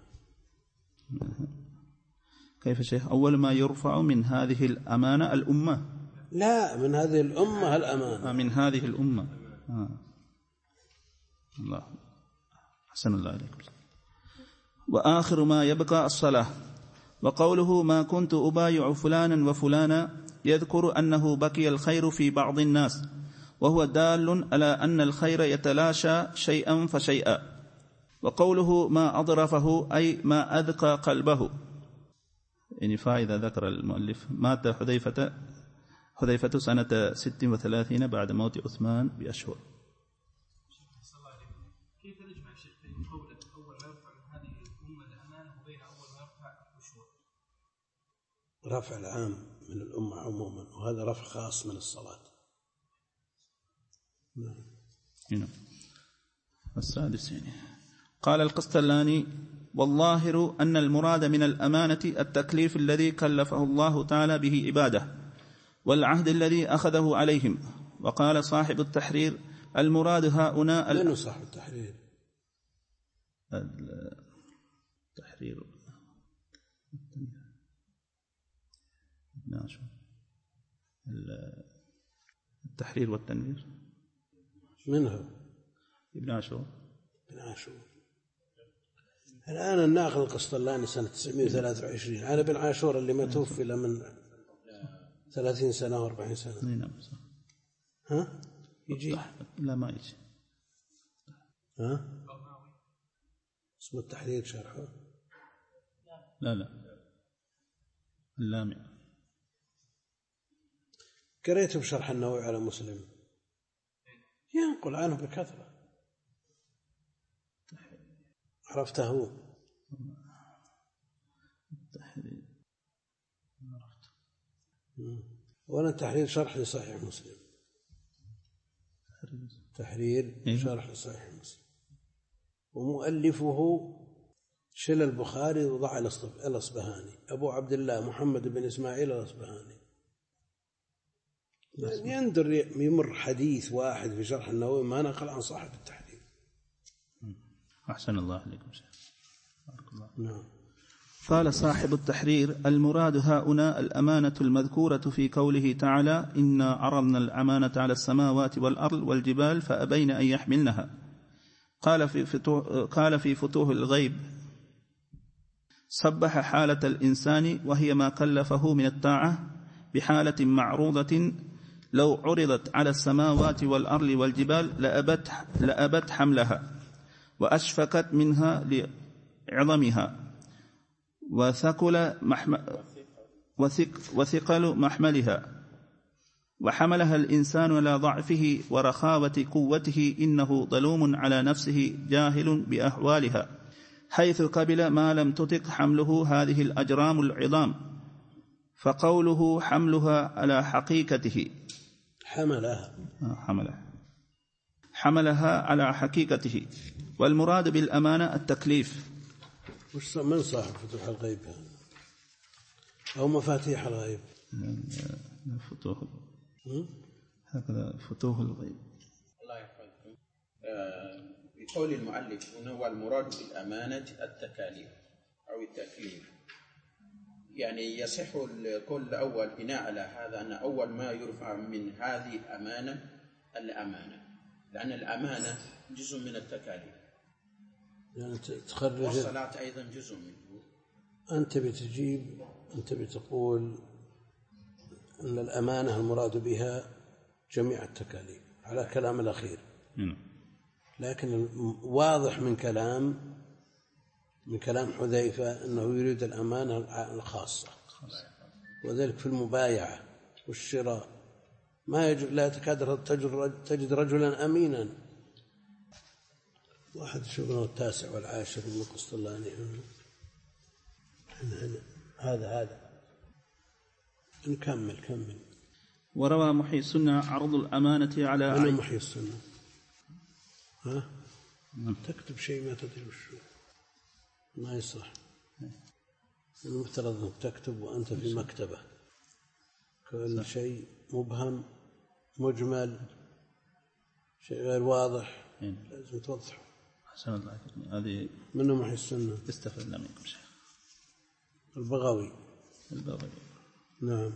كيف شيخ؟ أول ما يرفع من هذه الأمانة الأمة؟ لا، من هذه الأمة الأمانة. آه من هذه الأمة. آه. الله أحسن الله عليكم. وآخر ما يبقى الصلاة. وقوله ما كنت أبايع فلانا وفلانا يذكر أنه بقي الخير في بعض الناس، وهو دال على أن الخير يتلاشى شيئا فشيئا. وقوله ما أضرفه أي ما أذقى قلبه، يعني فائدة ذكر المؤلف. مات حذيفة حذيفة سنة ست وثلاثين بعد موت عثمان بأشهر. كيف نجمع شيخ بين قولة أول ما يرفع من هذه الأمة الأمانة وبين أول ما يرفع الشهور؟ رفع العام من الأمة عموما، وهذا رفع خاص من الصلاة. نعم. هنا السادس يعني قال القسطلاني: والظاهر أن المراد من الأمانة التكليف الذي كلفه الله تعالى به عباده، والعهد الذي أخذه عليهم. وقال صاحب التحرير: المراد هؤلاء من صاحب التحرير؟ التحرير التحرير والتنوير. من هو؟ ابن عاشور. ابن عاشور. الآن الناقد القسطلاني سنة تسعمائة وثلاثة وعشرين، على ابن عاشور اللي ما توفي إلا من ثلاثين سنة وأربعين سنة. نعم. ها؟ يجي؟ لا ما يجي. ها؟ اسمه التحرير شرحه؟ لا لا اللامع. قريته بشرح النووي على مسلم، ينقل عنه بكثرة. عرفته هو؟ التحرير عرفته. ولا التحرير شرح لصحيح مسلم. تحرير شرح لصحيح مسلم، ومؤلفه شل البخاري وضع الأصبهاني، أبو عبد الله محمد بن إسماعيل الأصبهاني، يندر يمر حديث واحد في شرح النووي ما نقل عن صاحب التحرير. أحسن الله عليكم شيخ. بارك الله. نعم. قال صاحب التحرير: المراد هنا الأمانة المذكورة في قوله تعالى: إنا عرضنا الأمانة على السماوات والأرض والجبال فأبين أن يحملنها. قال في فتوح, قال في فتوح الغيب: صبح حالة الإنسان وهي ما كلفه من الطاعة بحالة معروضة لو عرضت على السماوات والأرض والجبال لأبت, لأبت حملها وأشفقت منها لعظمها وثقل, محم وثق وثقل محملها، وحملها الإنسان على ضعفه ورخاوة قوته، إنه ظلوم على نفسه جاهل بأحوالها، حيث قبل ما لم تطق حمله هذه الأجرام العظام. فقوله حملها على حقيقته حملها حملها حملها على حقيقته. والمراد بالأمانة التكليف. وش من صاحب فتوح الغيب أو مفاتيح الغيب؟ فتوح هكذا فتوح الغيب. الله يحفظكم. بقول المؤلف هنا والمراد بالأمانة التكاليف أو التكليف، يعني يصح القول الأول بناء على هذا أن أول ما يرفع من هذه الأمانة الأمانة، لأن الأمانة جزء من التكاليف، يعني تخرج والصلاة أيضا جزء منه. أنت بتجيب أنت بتقول أن الأمانة المراد بها جميع التكاليف على كلام الأخير، لكن واضح من كلام من كلام حذيفة أنه يريد الأمانة الخاصة، وذلك في المبايعة والشراء ما يجب لا تكاد تجد رجلا أمينا. واحد شغله التاسع والعاشر من القسطلاني هذا هذا نكمل كمل. وروى محيي السنة عرض الأمانة على أنا محيي السنة ها تكتب شيء ما تدري وشو ما يصح. المفترض أنك تكتب وأنت في مكتبة، كل شيء مبهم مجمل شيء غير واضح لازم توضحه. أحسن الله عليكم. هذه منه محيي السنة استفدنا منكم شيخ. البغوي البغوي نعم.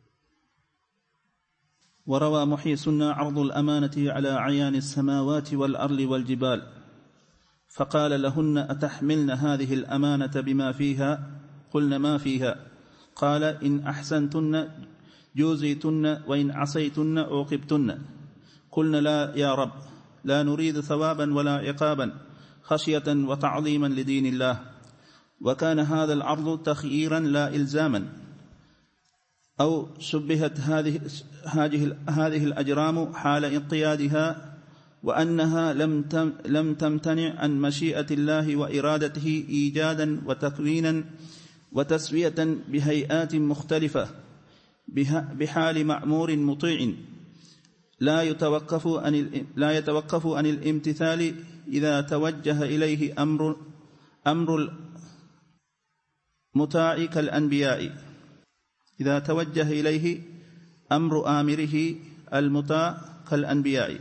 وروى محيي السنة عرض الأمانة على عيان السماوات والأرض والجبال، فقال لهن: أتحملن هذه الأمانة بما فيها؟ قلن: ما فيها؟ قال: إن أحسنتن جوزيتن وإن عصيتن عوقبتن. قلن: لا يا رب، لا نريد ثوابا ولا عقابا، خشية وتعظيما لدين الله. وكان هذا العرض تخييرا لا إلزاما. أو شبهت هذه هذه الأجرام حال انقيادها وأنها لم لم تمتنع عن مشيئة الله وإرادته إيجادا وتكوينا وتسوية بهيئات مختلفة بحال مأمور مطيع لا يتوقف عن لا يتوقف عن الامتثال إذا توجه إليه أمر أمر المطاع كالأنبياء إذا توجه إليه أمر آمره المطاع كالأنبياء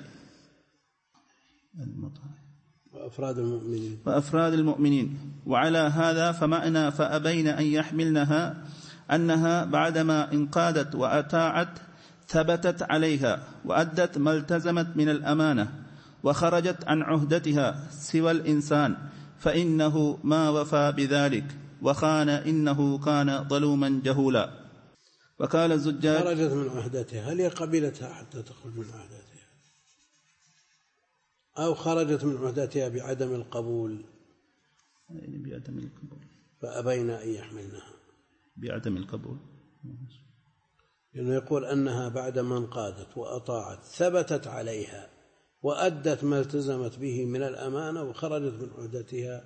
وأفراد المؤمنين وأفراد المؤمنين. وعلى هذا فمعنى فأبين أن يحملنها أنها بعدما انقادت وأطاعت ثبتت عليها وأدت ما التزمت من الأمانة وخرجت عن عهدتها سوى الإنسان، فإنه ما وفى بذلك وخان، إنه كان ظلوما جهولا. وقال الزجاج: خرجت من عهدتها، هل هي قبلتها حتى تخرج من عهدتها أو خرجت من عهدتها بعدم القبول؟ بعدم القبول فأبين أن يحملنها بعدم القبول، لأنه يقول أنها بعدما انقادت وأطاعت ثبتت عليها وأدت ما التزمت به من الأمانة وخرجت من عهدتها.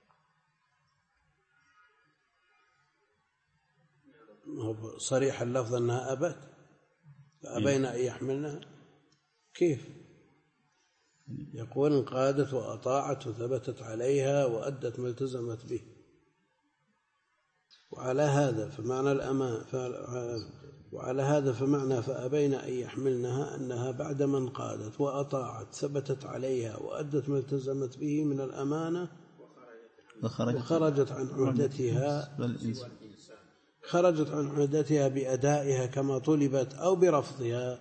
صريح اللفظ أنها أبت فأبين أن يحملنها. كيف يقول انقادت وأطاعت وثبتت عليها وأدت ما التزمت به؟ وعلى هذا فمعنى الأمان وعلى هذا فمعنى فأبين أن يحملنها أنها بعد ما انقادت وأطاعت ثبتت عليها وأدت ما التزمت به من الأمانة وخرجت عن عهدتها خرجت عن عهدتها بأدائها كما طلبت أو برفضها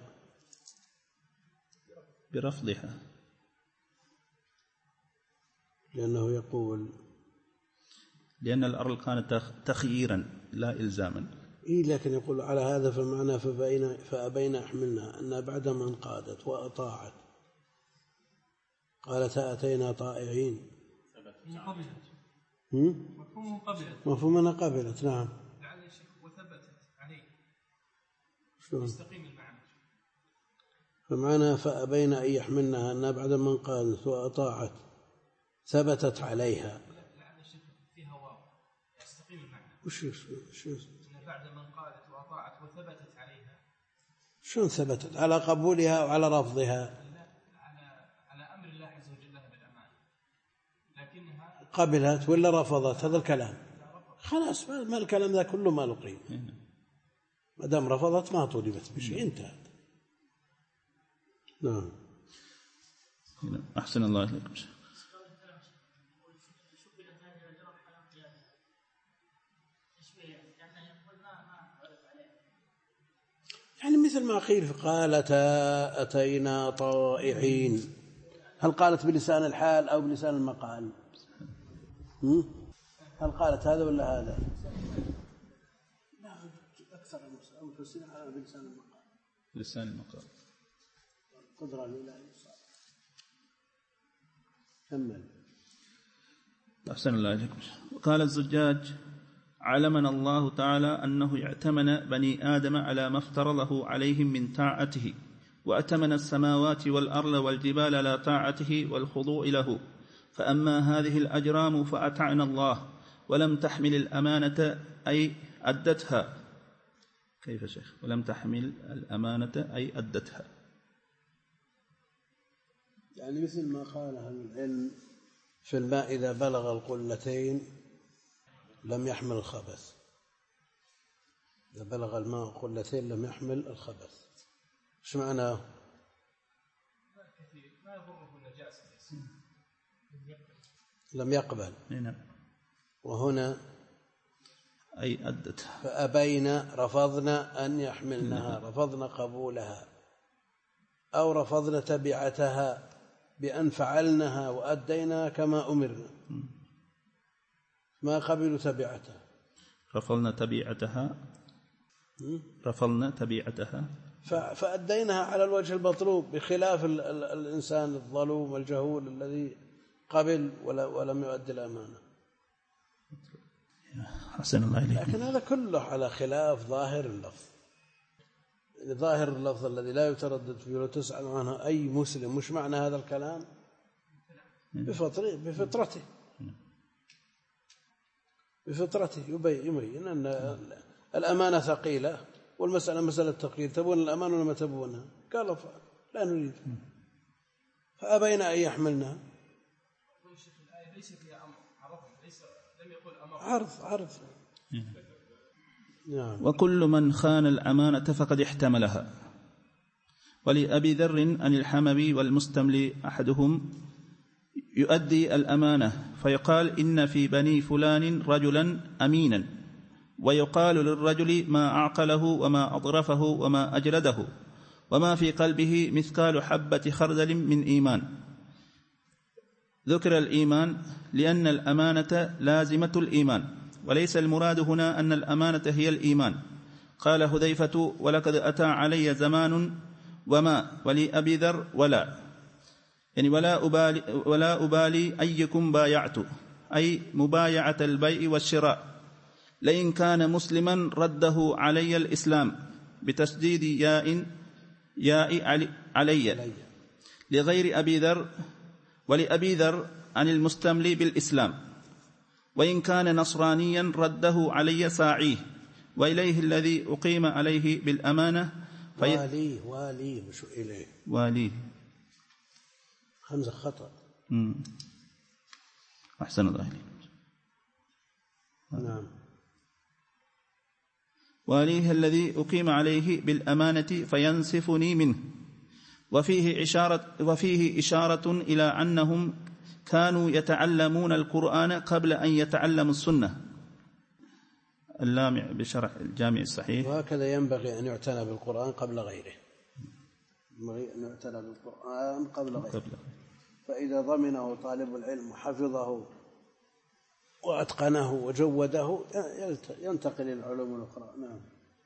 برفضها لأنه يقول لأن الأرض كانت تخييرا لا إلزاما. إيه لكن يقول على هذا فمعنى فبين فأبين أحملنا أنها بعد ما انقادت وأطاعت قالت أتينا طائعين مفهوم قبلت مفهوم أنها قبلت. نعم لعل الشيخ وثبتت عليه شلون يستقيم المعنى. فمعنى فأبين أن يحملنها أنها بعد ما انقادت وأطاعت ثبتت عليها. لعل الشيخ فيها واو يستقيم المعنى. وش وش أن بعد ما انقادت وأطاعت وثبتت عليها. شلون ثبتت؟ على قبولها أو على رفضها؟ لا على على أمر الله عز وجل بالأمان، لكنها قبلت ولا رفضت؟ هذا الكلام خلاص ما الكلام ذا كله ما لقي ما دام رفضت ما طلبت بشيء انتهت. نعم أحسن الله إليكم. يعني مثل ما قيل قالتا أتينا طائعين، هل قالت بلسان الحال أو بلسان المقال؟ هل قالت هذا ولا هذا؟ لا أكثر المفسرين على بلسان المقال. لسان المقال قدرة لله الصالح. كمل. أحسن الله إليكم. قال الزجاج علمنا الله تعالى أنه يأتمن بني آدم على ما افترضه عليهم من طاعته، وأتمن السماوات والأرض والجبال على طاعته والخضوع له، فأما هذه الأجرام فأطعنا الله ولم تحمل الأمانة أي أدتها. كيف شيخ؟ ولم تحمل الأمانة أي أدتها، يعني مثل ما قال أهل العلم في الماء إذا بلغ القلتين لم يحمل الخبث. إذا بلغ الماء قلتين لم يحمل الخبث. ايش معناه؟ ما يضره النجاسة لم يقبل. نعم. وهنا أي أدتها. فأبين رفضنا أن يحملنها، رفضنا قبولها أو رفضنا تبعتها بأن فعلنها وأدينا كما أمرنا، ما قبلوا تبعتها. رفضنا تبعتها رفضنا تبعتها فأديناها على الوجه المطلوب، بخلاف ال ال الإنسان الظلوم الجهول الذي قبل ولم يؤدي الأمانة. حسن الله إليك. لكن هذا كله على خلاف ظاهر اللفظ. يعني ظاهر اللفظ الذي لا يتردد فيه ولا تسأل عنه أي مسلم مش معنى هذا الكلام بفطرته بفطرته يبين أن الأمانة ثقيلة والمسألة مسألة تقيل، تبون الأمانة ولا ما تبونها؟ قالوا لا نريد، فأبينا أن يحملنها. عرض عرض نعم. وكل من خان الأمانة فقد احتملها. ولأبي ذر عن الحمبي والمستملي أحدهم يؤدي الأمانة فيقال إن في بني فلان رجلا أمينا، ويقال للرجل ما أعقله وما أضرفه وما أجلده وما في قلبه مثقال حبة خردل من إيمان. ذكر الإيمان لأن الأمانة لازمة الإيمان، وليس المراد هنا أن الأمانة هي الإيمان. قال حذيفة ولقد أتى علي زمان وما ولأبي ذر ولا، يعني ولا أبالي, ولا أبالي أيكم بايعت، أي مبايعة البيع والشراء، لئن كان مسلما رده علي الإسلام بتشديد ياء ياء علي, علي لغير أبي ذر، ولأبي ذر عن المستملي بالإسلام، وإن كان نصرانيا رده علي ساعيه، وإليه الذي أقيم عليه بالأمانة في واليه واليه مش إليه واليه همزة خطأ. مم. أحسن الله إليك. نعم. وليه الذي أقيم عليه بالأمانة فينسفني منه. وفيه إشارة, وفيه إشارة إلى أنهم كانوا يتعلمون القرآن قبل أن يتعلموا السنة. اللامع بشرح الجامع الصحيح. وهكذا ينبغي أن يعتنى بالقرآن قبل غيره، ينبغي أن يعتنى بالقرآن قبل غيره، فإذا ضمنه طالب العلم وحفظه وأتقنه وجوده ينتقل إلى العلوم الأخرى. نعم.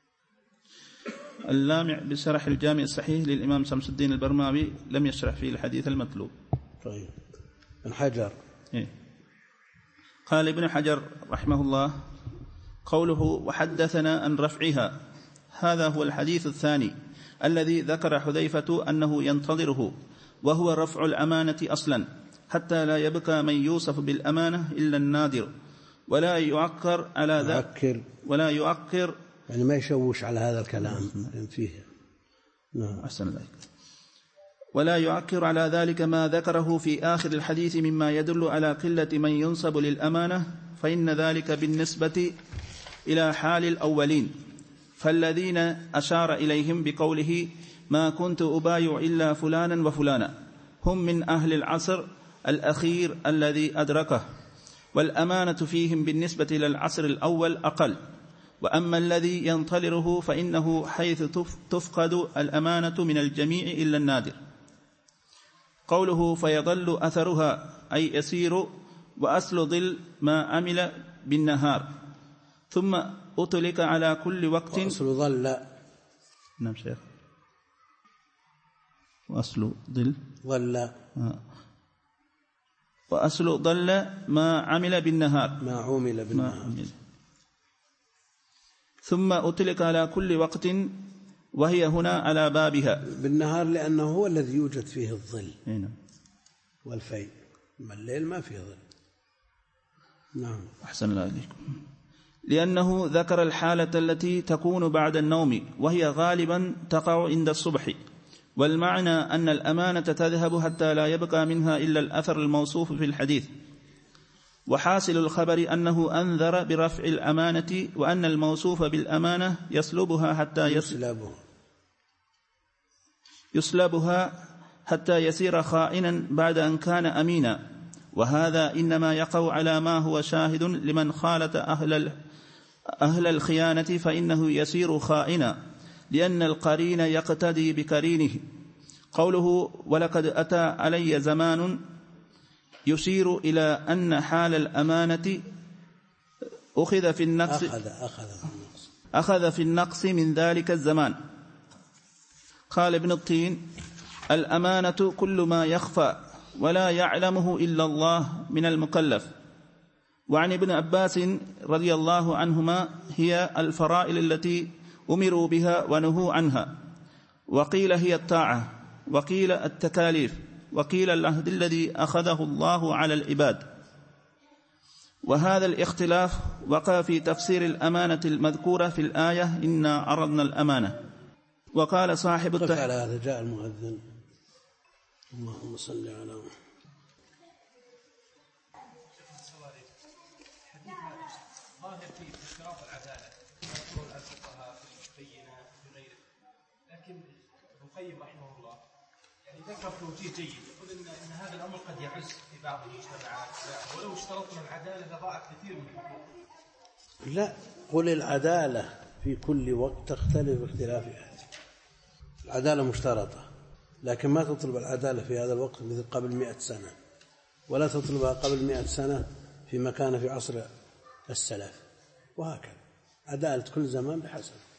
اللامع بشرح الجامع الصحيح للإمام شمس الدين البرماوي لم يشرح فيه الحديث المطلوب. طيب. ابن حجر. إيه؟ قال ابن حجر رحمه الله: قوله وحدثنا عن رفعها، هذا هو الحديث الثاني الذي ذكر حذيفة أنه ينتظره، وهو رفع الأمانة أصلا، حتى لا يبقى من يوصف بالأمانة إلا النادر، ولا يعكر على ذلك، ولا يعكر يعني ما يشوش على هذا الكلام فيه. نعم. أحسن ذلك. ولا يعكر على ذلك ما ذكره في آخر الحديث مما يدل على قلة من ينصب للأمانة، فإن ذلك بالنسبة إلى حال الأولين، فالذين أشار إليهم بقوله ما كنت أبايع إلا فلانا وفلانا هم من أهل العصر الأخير الذي أدركه، والأمانة فيهم بالنسبة إلى العصر الأول أقل. وأما الذي ينتظره فإنه حيث تفقد الأمانة من الجميع إلا النادر. قوله فيظل أثرها أي يسير، وأصل ظل ما عمل بالنهار، ثم أطلق على كل وقت. وأصل ظل. نعم شيخ. وأصل ظل ظل آه. وأصل ظل ما عمل بالنهار، ما عمل بالنهار. عمل. ثم أطلق على كل وقت، وهي هنا على بابها بالنهار لأنه هو الذي يوجد فيه الظل. هنا. والفيء، أما الليل ما فيه ظل. نعم. أحسن الله عليكم. لأنه ذكر الحالة التي تكون بعد النوم، وهي غالبا تقع عند الصبح، والمعنى أن الأمانة تذهب حتى لا يبقى منها إلا الأثر الموصوف في الحديث. وحاصل الخبر أنه أنذر برفع الأمانة، وأن الموصوف بالأمانة يسلبها حتى يسلبها, يسلبها حتى يصير خائنا بعد أن كان أمينا. وهذا إنما يقع على ما هو شاهد لمن خالط أهل, أهل الخيانة، فإنه يصير خائنا، لأن القرين يقتدي بكرينه. قوله ولقد أتى علي زمان يشير إلى أن حال الأمانة أخذ في النقص أخذ, أخذ, في النقص. أخذ في النقص من ذلك الزمان. قال ابن الطين الأمانة كل ما يخفى ولا يعلمه إلا الله من المكلف. وعن ابن عباس رضي الله عنهما هي الفرائض التي أمروا بها ونهوا عنها، وقيل هي الطاعة، وقيل التكاليف، وقيل العهد الذي أخذه الله على العباد. وهذا الاختلاف وقع في تفسير الأمانة المذكورة في الآية إنا عرضنا الأمانة. وقال صاحب التحقيق على هذا جاء المؤذن. اللهم صل على محمد. ظاهر في اشتراط العدالة يذكر الفقهاء في البينة وغيره، لكن ابن القيم رحمه الله يعني ذكر توجيه جيد، يقول ان ان هذا الامر قد يعز في بعض المجتمعات، ولو اشترطنا العدالة لضاعت كثير من الحقوق. لا، قل العدالة في كل وقت تختلف باختلافها. العدالة مشترطة، لكن ما تطلب العدالة في هذا الوقت مثل قبل مئة سنة، ولا تطلبها قبل مئة سنة فيما كان في عصر السلف، وهكذا عدالة كل زمان بحسب.